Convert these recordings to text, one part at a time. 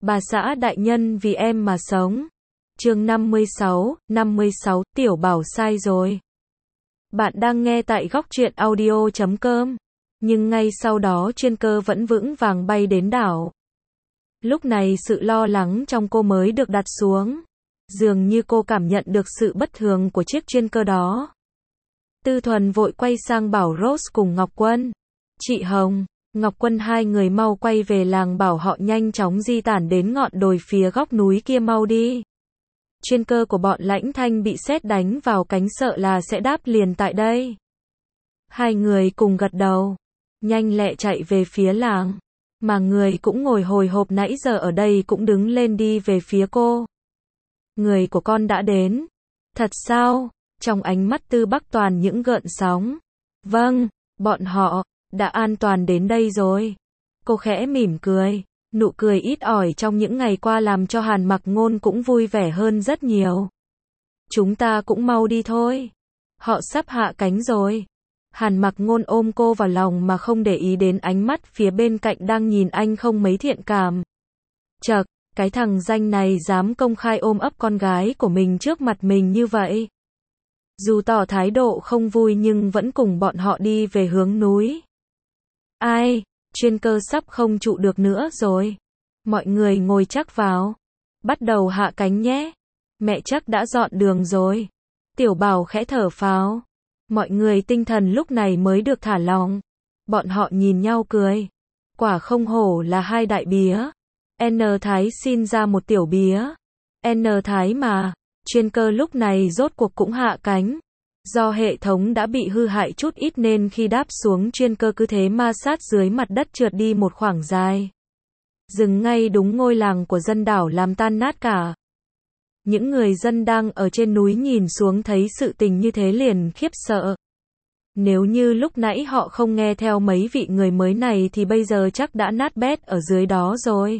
Bà xã đại nhân vì em mà sống. Chương 56, Tiểu Bảo sai rồi. Bạn đang nghe tại góc truyện audio.com. Nhưng ngay sau đó chuyên cơ vẫn vững vàng bay đến đảo. Lúc này sự lo lắng trong cô mới được đặt xuống. Dường như cô cảm nhận được sự bất thường của chiếc chuyên cơ đó. Tư Thuần vội quay sang bảo Rose cùng Ngọc Quân. Chị Hồng, Ngọc Quân, hai người mau quay về làng, bảo họ nhanh chóng di tản đến ngọn đồi phía góc núi kia mau đi. Chuyên cơ của bọn Lãnh Thanh bị sét đánh vào cánh, sợ là sẽ đáp liền tại đây. Hai người cùng gật đầu, nhanh lẹ chạy về phía làng. Mà người cũng ngồi hồi hộp nãy giờ ở đây cũng đứng lên đi về phía cô. Người của con đã đến. Thật sao? Trong ánh mắt Tư Bắc toàn những gợn sóng. Vâng, bọn họ đã an toàn đến đây rồi. Cô khẽ mỉm cười, nụ cười ít ỏi trong những ngày qua làm cho Hàn Mặc Ngôn cũng vui vẻ hơn rất nhiều. Chúng ta cũng mau đi thôi. Họ sắp hạ cánh rồi. Hàn Mặc Ngôn ôm cô vào lòng mà không để ý đến ánh mắt phía bên cạnh đang nhìn anh không mấy thiện cảm. Chậc, cái thằng danh này dám công khai ôm ấp con gái của mình trước mặt mình như vậy. Dù tỏ thái độ không vui nhưng vẫn cùng bọn họ đi về hướng núi. Ai, chuyên cơ sắp không trụ được nữa rồi. Mọi người ngồi chắc vào. Bắt đầu hạ cánh nhé. Mẹ chắc đã dọn đường rồi. Tiểu Bảo khẽ thở phào. Mọi người tinh thần lúc này mới được thả lỏng. Bọn họ nhìn nhau cười. Quả không hổ là hai đại bía. N Thái xin ra một tiểu bía. N Thái mà. Chuyên cơ lúc này rốt cuộc cũng hạ cánh. Do hệ thống đã bị hư hại chút ít nên khi đáp xuống chuyên cơ cứ thế ma sát dưới mặt đất trượt đi một khoảng dài. Dừng ngay đúng ngôi làng của dân đảo làm tan nát cả. Những người dân đang ở trên núi nhìn xuống thấy sự tình như thế liền khiếp sợ. Nếu như lúc nãy họ không nghe theo mấy vị người mới này thì bây giờ chắc đã nát bét ở dưới đó rồi.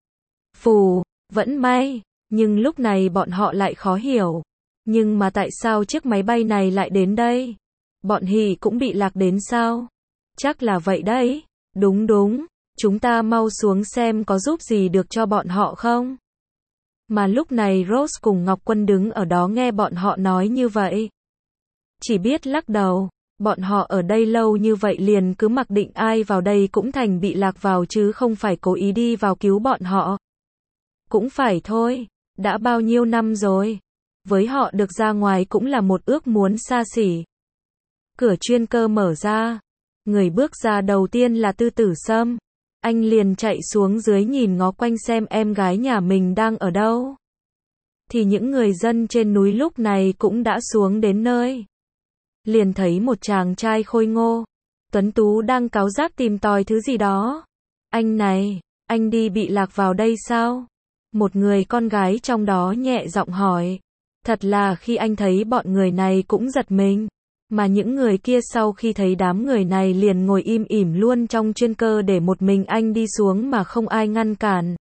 Phù, vẫn may, nhưng lúc này bọn họ lại khó hiểu. Nhưng mà tại sao chiếc máy bay này lại đến đây? Bọn Hỉ cũng bị lạc đến sao? Chắc là vậy đấy. Đúng, chúng ta mau xuống xem có giúp gì được cho bọn họ không? Mà lúc này Rose cùng Ngọc Quân đứng ở đó nghe bọn họ nói như vậy. Chỉ biết lắc đầu, bọn họ ở đây lâu như vậy liền cứ mặc định ai vào đây cũng thành bị lạc vào chứ không phải cố ý đi vào cứu bọn họ. Cũng phải thôi, đã bao nhiêu năm rồi. Với họ được ra ngoài cũng là một ước muốn xa xỉ. Cửa chuyên cơ mở ra. Người bước ra đầu tiên là Tư Tử Sâm. Anh liền chạy xuống dưới nhìn ngó quanh xem em gái nhà mình đang ở đâu. Thì những người dân trên núi lúc này cũng đã xuống đến nơi. Liền thấy một chàng trai khôi ngô, tuấn tú đang cáu gắt tìm tòi thứ gì đó. Anh này, anh đi bị lạc vào đây sao? Một người con gái trong đó nhẹ giọng hỏi. Thật là khi anh thấy bọn người này cũng giật mình. Mà những người kia sau khi thấy đám người này liền ngồi im ỉm luôn trong chuyên cơ để một mình anh đi xuống mà không ai ngăn cản.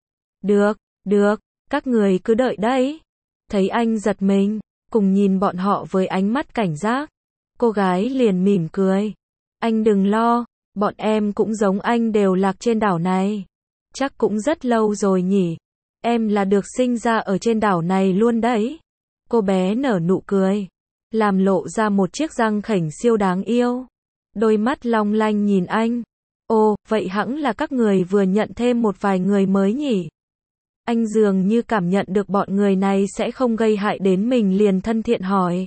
Được, các người cứ đợi đấy. Thấy anh giật mình, cùng nhìn bọn họ với ánh mắt cảnh giác. Cô gái liền mỉm cười. Anh đừng lo, bọn em cũng giống anh đều lạc trên đảo này. Chắc cũng rất lâu rồi nhỉ. Em là được sinh ra ở trên đảo này luôn đấy. Cô bé nở nụ cười, làm lộ ra một chiếc răng khểnh siêu đáng yêu. Đôi mắt long lanh nhìn anh. Ồ, vậy hẳn là các người vừa nhận thêm một vài người mới nhỉ? Anh dường như cảm nhận được bọn người này sẽ không gây hại đến mình liền thân thiện hỏi.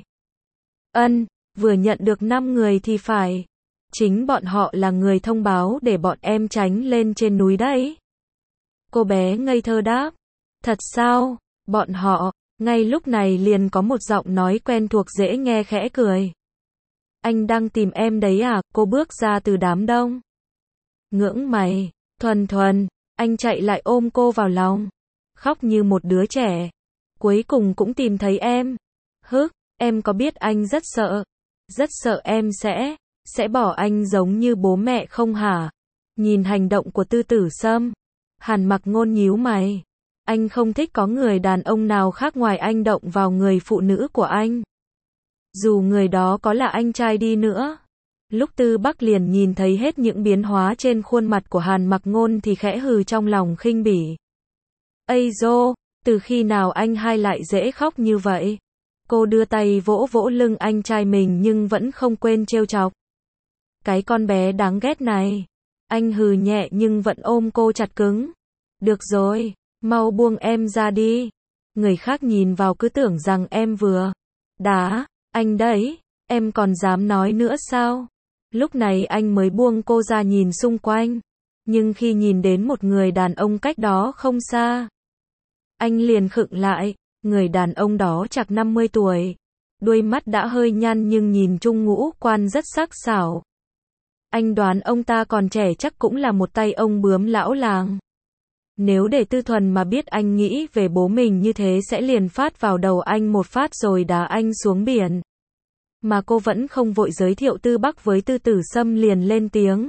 Vừa nhận được 5 người thì phải. Chính bọn họ là người thông báo để bọn em tránh lên trên núi đấy. Cô bé ngây thơ đáp. Thật sao? Bọn họ. Ngay lúc này liền có một giọng nói quen thuộc dễ nghe khẽ cười. Anh đang tìm em đấy à? Cô bước ra từ đám đông. Ngưỡng mày, Thuần, anh chạy lại ôm cô vào lòng. Khóc như một đứa trẻ. Cuối cùng cũng tìm thấy em. Em có biết anh rất sợ em sẽ bỏ anh giống như bố mẹ không hả? Nhìn hành động của Tư Tử Sâm, Hàn Mặc Ngôn nhíu mày. Anh không thích có người đàn ông nào khác ngoài anh động vào người phụ nữ của anh. Dù người đó có là anh trai đi nữa. Lúc Tư Bắc liền nhìn thấy hết những biến hóa trên khuôn mặt của Hàn Mặc Ngôn thì khẽ hừ trong lòng khinh bỉ. Ây dô, từ khi nào anh hai lại dễ khóc như vậy? Cô đưa tay vỗ vỗ lưng anh trai mình nhưng vẫn không quên trêu chọc. Cái con bé đáng ghét này. Anh hừ nhẹ nhưng vẫn ôm cô chặt cứng. Được rồi, mau buông em ra đi. Người khác nhìn vào cứ tưởng rằng em vừa đá anh đấy, em còn dám nói nữa sao? Lúc này anh mới buông cô ra nhìn xung quanh. Nhưng khi nhìn đến một người đàn ông cách đó không xa, anh liền khựng lại. Người đàn ông đó chạc 50 tuổi. Đuôi mắt đã hơi nhăn nhưng nhìn chung ngũ quan rất sắc sảo. Anh đoán ông ta còn trẻ chắc cũng là một tay ông bướm lão làng. Nếu để Tư Thuần mà biết anh nghĩ về bố mình như thế sẽ liền phát vào đầu anh một phát rồi đá anh xuống biển. Mà cô vẫn không vội giới thiệu Tư Bắc với Tư Tử Sâm liền lên tiếng.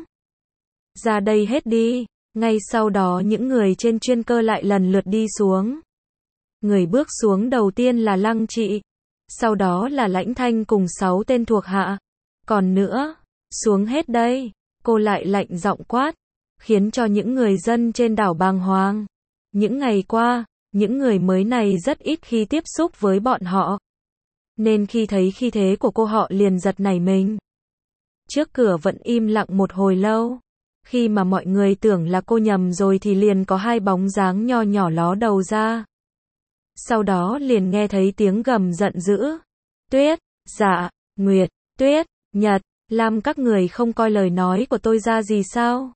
Ra đây hết đi. Ngay sau đó những người trên chuyên cơ lại lần lượt đi xuống. Người bước xuống đầu tiên là Lăng Trị. Sau đó là Lãnh Thanh cùng 6 tên thuộc hạ. Còn nữa, xuống hết đây. Cô lại lạnh giọng quát. Khiến cho những người dân trên đảo bàng hoàng. Những ngày qua, những người mới này rất ít khi tiếp xúc với bọn họ. Nên khi thấy khí thế của cô họ liền giật nảy mình. Trước cửa vẫn im lặng một hồi lâu. Khi mà mọi người tưởng là cô nhầm rồi thì liền có hai bóng dáng nho nhỏ ló đầu ra. Sau đó liền nghe thấy tiếng gầm giận dữ. Tuyết, Dạ, Nguyệt, Tuyết, Nhật, Lam các người không coi lời nói của tôi ra gì sao?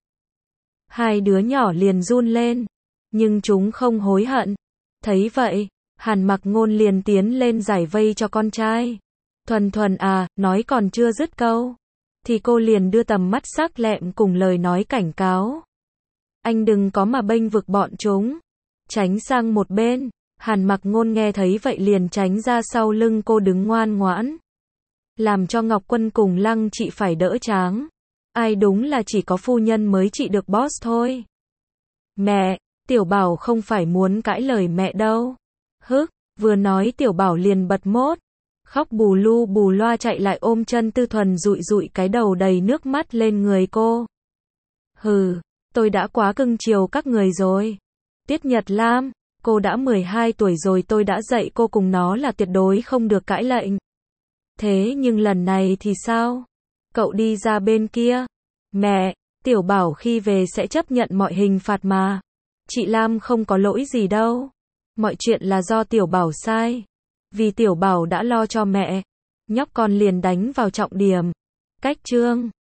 Hai đứa nhỏ liền run lên. Nhưng chúng không hối hận. Thấy vậy, Hàn Mặc Ngôn liền tiến lên giải vây cho con trai. Thuần Thuần à, nói còn chưa dứt câu. Thì cô liền đưa tầm mắt sắc lẹm cùng lời nói cảnh cáo. Anh đừng có mà bênh vực bọn chúng. Tránh sang một bên. Hàn Mặc Ngôn nghe thấy vậy liền tránh ra sau lưng cô đứng ngoan ngoãn. Làm cho Ngọc Quân cùng Lăng Trị phải đỡ tráng. Ai đúng là chỉ có phu nhân mới trị được boss thôi. Mẹ, Tiểu Bảo không phải muốn cãi lời mẹ đâu. Hức, vừa nói Tiểu Bảo liền bật mốt. Khóc bù lu bù loa chạy lại ôm chân Tư Thuần dụi dụi cái đầu đầy nước mắt lên người cô. Hừ, tôi đã quá cưng chiều các người rồi. Tiết Nhật Lam, cô đã 12 tuổi rồi tôi đã dạy cô cùng nó là tuyệt đối không được cãi lệnh. Thế nhưng lần này thì sao? Cậu đi ra bên kia. Mẹ, Tiểu Bảo khi về sẽ chấp nhận mọi hình phạt mà. Chị Lam không có lỗi gì đâu. Mọi chuyện là do Tiểu Bảo sai. Vì Tiểu Bảo đã lo cho mẹ. Nhóc con liền đánh vào trọng điểm. Cách chương